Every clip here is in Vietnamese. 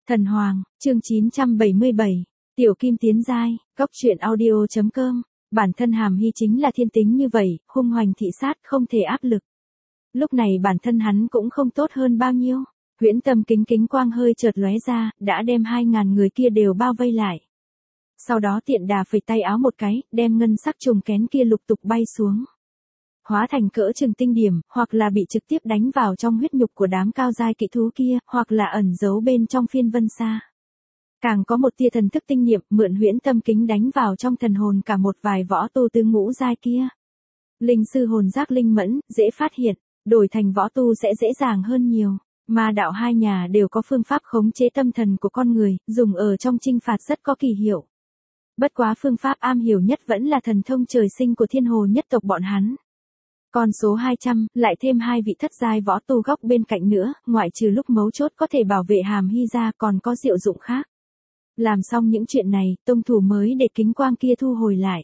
Thần Hoàng, chương 977, Tiểu Kim tiến giai, góc truyện audio.com, bản thân Hàm Hy chính là thiên tính như vậy, hung hoành thị sát không thể áp lực. Lúc này bản thân hắn cũng không tốt hơn bao nhiêu, huyễn tâm kính quang hơi chợt lóe ra, đã đem 2.000 người kia đều bao vây lại. Sau đó tiện đà phẩy tay áo một cái, đem ngân sắc trùng kén kia lục tục bay xuống. Hóa thành cỡ chừng tinh điểm, hoặc là bị trực tiếp đánh vào trong huyết nhục của đám cao giai kỵ thú kia, hoặc là ẩn giấu bên trong phiên vân xa. Càng có một tia thần thức tinh niệm mượn huyễn tâm kính đánh vào trong thần hồn cả một vài võ tu tứ ngũ giai kia. Linh sư hồn giác linh mẫn, dễ phát hiện, đổi thành võ tu sẽ dễ dàng hơn nhiều. Ma đạo hai nhà đều có phương pháp khống chế tâm thần của con người, dùng ở trong chinh phạt rất có kỳ hiệu. Bất quá phương pháp am hiểu nhất vẫn là thần thông trời sinh của thiên hồ nhất tộc bọn hắn. Con số 200, lại thêm 2 vị thất giai võ tu góc bên cạnh nữa, ngoại trừ lúc mấu chốt có thể bảo vệ Hàm Hy ra còn có diệu dụng khác. Làm xong những chuyện này, tông thủ mới để kính quang kia thu hồi lại.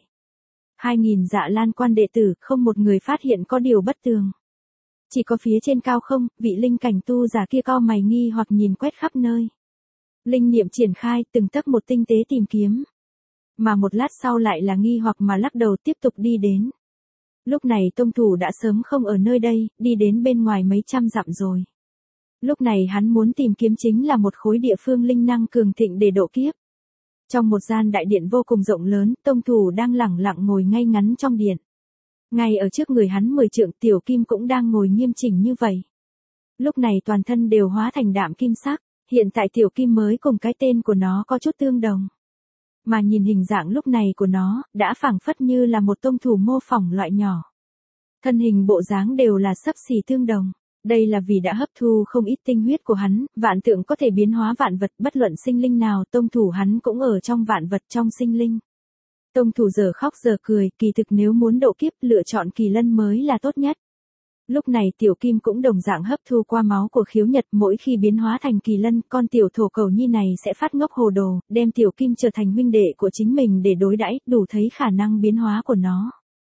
2.000 Dạ Lan quan đệ tử, không một người phát hiện có điều bất tường. Chỉ có phía trên cao không, vị linh cảnh tu giả kia cau mày nghi hoặc nhìn quét khắp nơi. Linh niệm triển khai, từng tấc một tinh tế tìm kiếm. Mà một lát sau lại là nghi hoặc mà lắc đầu tiếp tục đi đến. Lúc này tông thủ đã sớm không ở nơi đây, đi đến bên ngoài mấy trăm dặm rồi. Lúc này hắn muốn tìm kiếm chính là một khối địa phương linh năng cường thịnh để độ kiếp. Trong một gian đại điện vô cùng rộng lớn, tông thủ đang lẳng lặng ngồi ngay ngắn trong điện. Ngay ở trước người hắn 10 trượng Tiểu Kim cũng đang ngồi nghiêm chỉnh như vậy. Lúc này toàn thân đều hóa thành đạm kim sắc, hiện tại Tiểu Kim mới cùng cái tên của nó có chút tương đồng. Mà nhìn hình dạng lúc này của nó, đã phảng phất như là một tông thủ mô phỏng loại nhỏ. Thân hình bộ dáng đều là xấp xỉ tương đồng. Đây là vì đã hấp thu không ít tinh huyết của hắn, vạn tượng có thể biến hóa vạn vật, bất luận sinh linh nào, tông thủ hắn cũng ở trong vạn vật trong sinh linh. Tông thủ giờ khóc giờ cười, kỳ thực nếu muốn độ kiếp, lựa chọn kỳ lân mới là tốt nhất. Lúc này Tiểu Kim cũng đồng dạng hấp thu qua máu của Khiếu Nhật, mỗi khi biến hóa thành kỳ lân, con tiểu thổ cầu nhi này sẽ phát ngốc hồ đồ, đem Tiểu Kim trở thành huynh đệ của chính mình để đối đãi, đủ thấy khả năng biến hóa của nó.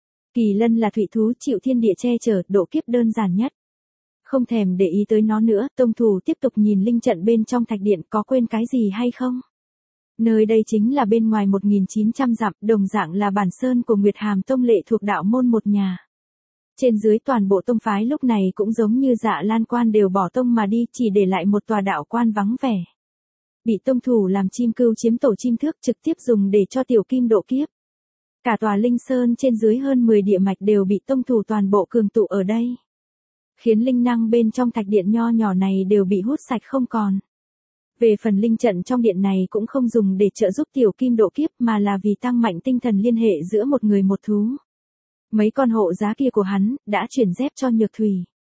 Kỳ lân là thủy thú chịu thiên địa che chở, độ kiếp đơn giản nhất. Không thèm để ý tới nó nữa, tông thủ tiếp tục nhìn linh trận bên trong thạch điện, có quên cái gì hay không? Nơi đây chính là bên ngoài 1900 dặm, đồng dạng là bản sơn của Nguyệt Hàm Tông lệ thuộc đạo môn một nhà. Trên dưới toàn bộ tông phái lúc này cũng giống như Dạ Lan quan đều bỏ tông mà đi, chỉ để lại một tòa đạo quan vắng vẻ. Bị tông thủ làm chim cưu chiếm tổ chim thước, trực tiếp dùng để cho Tiểu Kim độ kiếp. Cả tòa linh sơn trên dưới hơn 10 địa mạch đều bị tông thủ toàn bộ cường tụ ở đây. Khiến linh năng bên trong thạch điện nho nhỏ này đều bị hút sạch không còn. Về phần linh trận trong điện này cũng không dùng để trợ giúp Tiểu Kim độ kiếp mà là vì tăng mạnh tinh thần liên hệ giữa một người một thú. Mấy con hộ giá kia của hắn, đã chuyển dép cho Nhược Thủy.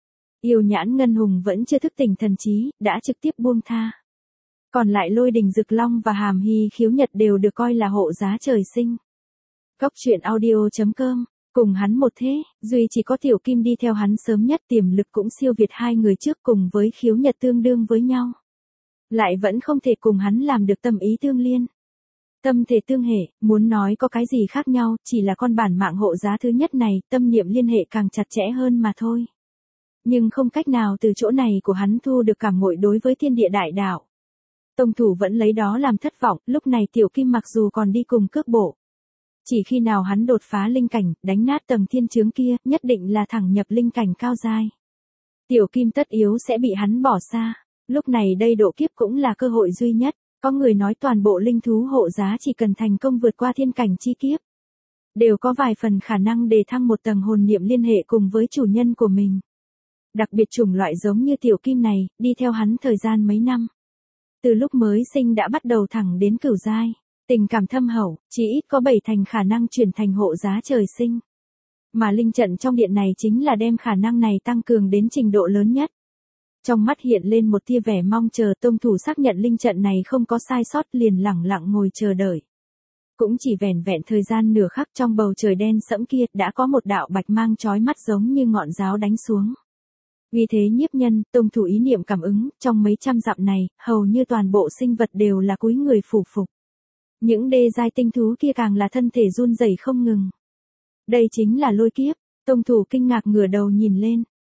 Yêu Nhãn Ngân Hùng vẫn chưa thức tỉnh thần trí, đã trực tiếp buông tha. Còn lại Lôi Đình Dực Long và Hàm Hy Khiếu Nhật đều được coi là hộ giá trời sinh. Góc truyện audio.com, cùng hắn một thế, duy chỉ có Tiểu Kim đi theo hắn sớm nhất, tiềm lực cũng siêu việt hai người trước, cùng với Khiếu Nhật tương đương với nhau. Lại vẫn không thể cùng hắn làm được tâm ý tương liên. Tâm thể tương hệ, muốn nói có cái gì khác nhau, chỉ là con bản mạng hộ giá thứ nhất này, tâm niệm liên hệ càng chặt chẽ hơn mà thôi. Nhưng không cách nào từ chỗ này của hắn thu được cảm ngộ đối với thiên địa đại đạo. Tông thủ vẫn lấy đó làm thất vọng, lúc này Tiểu Kim mặc dù còn đi cùng cước bộ. Chỉ khi nào hắn đột phá linh cảnh, đánh nát tầng thiên chướng kia, nhất định là thẳng nhập linh cảnh cao giai. Tiểu Kim tất yếu sẽ bị hắn bỏ xa. Lúc này đây độ kiếp cũng là cơ hội duy nhất. Có người nói toàn bộ linh thú hộ giá chỉ cần thành công vượt qua thiên cảnh chi kiếp, đều có vài phần khả năng đề thăng một tầng hồn niệm liên hệ cùng với chủ nhân của mình. Đặc biệt chủng loại giống như Tiểu Kim này, đi theo hắn thời gian mấy năm. Từ lúc mới sinh đã bắt đầu thẳng đến cửu giai, tình cảm thâm hậu, chỉ ít có 7 thành khả năng chuyển thành hộ giá trời sinh. Mà linh trận trong điện này chính là đem khả năng này tăng cường đến trình độ lớn nhất. Trong mắt hiện lên một tia vẻ mong chờ, tông thủ xác nhận linh trận này không có sai sót, liền lẳng lặng ngồi chờ đợi. Cũng chỉ vẻn vẹn thời gian nửa khắc, trong bầu trời đen sẫm kia đã có một đạo bạch mang chói mắt giống như ngọn giáo đánh xuống. Vì thế nhiếp nhân, tông thủ ý niệm cảm ứng, trong mấy trăm dặm này, hầu như toàn bộ sinh vật đều là cúi người phủ phục. Những đê giai tinh thú kia càng là thân thể run rẩy không ngừng. Đây chính là lôi kiếp, tông thủ kinh ngạc ngửa đầu nhìn lên.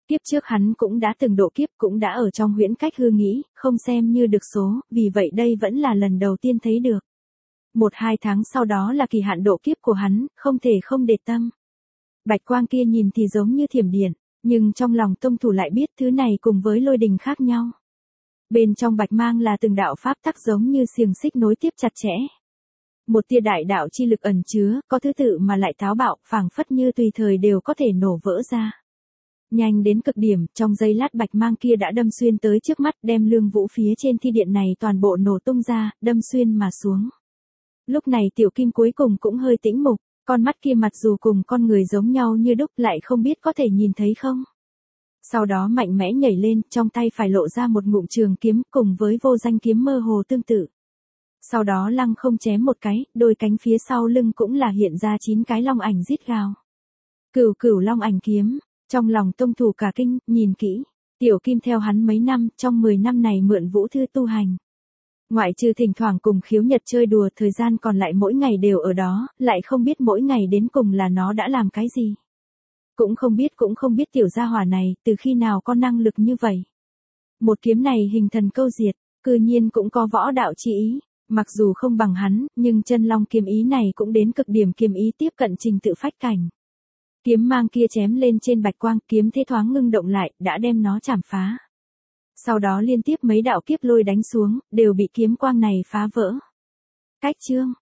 Kiếp trước hắn cũng đã từng độ kiếp, cũng đã ở trong huyễn cách hư nghĩ, không xem như được số, vì vậy đây vẫn là lần đầu tiên thấy được. 1-2 tháng sau đó là kỳ hạn độ kiếp của hắn, không thể không để tâm. Bạch quang kia nhìn thì giống như thiểm điện, nhưng trong lòng tông thủ lại biết thứ này cùng với lôi đình khác nhau. Bên trong bạch mang là từng đạo pháp tắc giống như xiềng xích nối tiếp chặt chẽ. Một tia đại đạo chi lực ẩn chứa, có thứ tự mà lại táo bạo, phảng phất như tùy thời đều có thể nổ vỡ ra. Nhanh đến cực điểm, trong giây lát bạch mang kia đã đâm xuyên tới trước mắt, đem lương vũ phía trên thi điện này toàn bộ nổ tung ra, đâm xuyên mà xuống. Lúc này tiểu kim cuối cùng cũng hơi tĩnh mục, con mắt kia mặc dù cùng con người giống nhau như đúc lại không biết có thể nhìn thấy không. Sau đó mạnh mẽ nhảy lên, trong tay phải lộ ra một ngụm trường kiếm cùng với vô danh kiếm mơ hồ tương tự. Sau đó lăng không chém một cái, đôi cánh phía sau lưng cũng là hiện ra 9 cái long ảnh rít gào. Cửu cửu long ảnh kiếm, trong lòng tông thủ cả kinh, nhìn kỹ. Tiểu kim theo hắn mấy năm, trong 10 năm này mượn vũ thư tu hành. Ngoại trừ thỉnh thoảng cùng khiếu nhật chơi đùa, thời gian còn lại mỗi ngày đều ở đó, lại không biết mỗi ngày đến cùng là nó đã làm cái gì. Cũng không biết tiểu gia hỏa này, từ khi nào có năng lực như vậy. Một kiếm này hình thần câu diệt, cư nhiên cũng có võ đạo chi ý. Mặc dù không bằng hắn, nhưng chân long kiếm ý này cũng đến cực điểm kiếm ý tiếp cận trình tự phách cảnh. Kiếm mang kia chém lên trên bạch quang, kiếm thế thoáng ngưng động lại, đã đem nó chảm phá. Sau đó liên tiếp mấy đạo kiếp lôi đánh xuống, đều bị kiếm quang này phá vỡ. Cách chương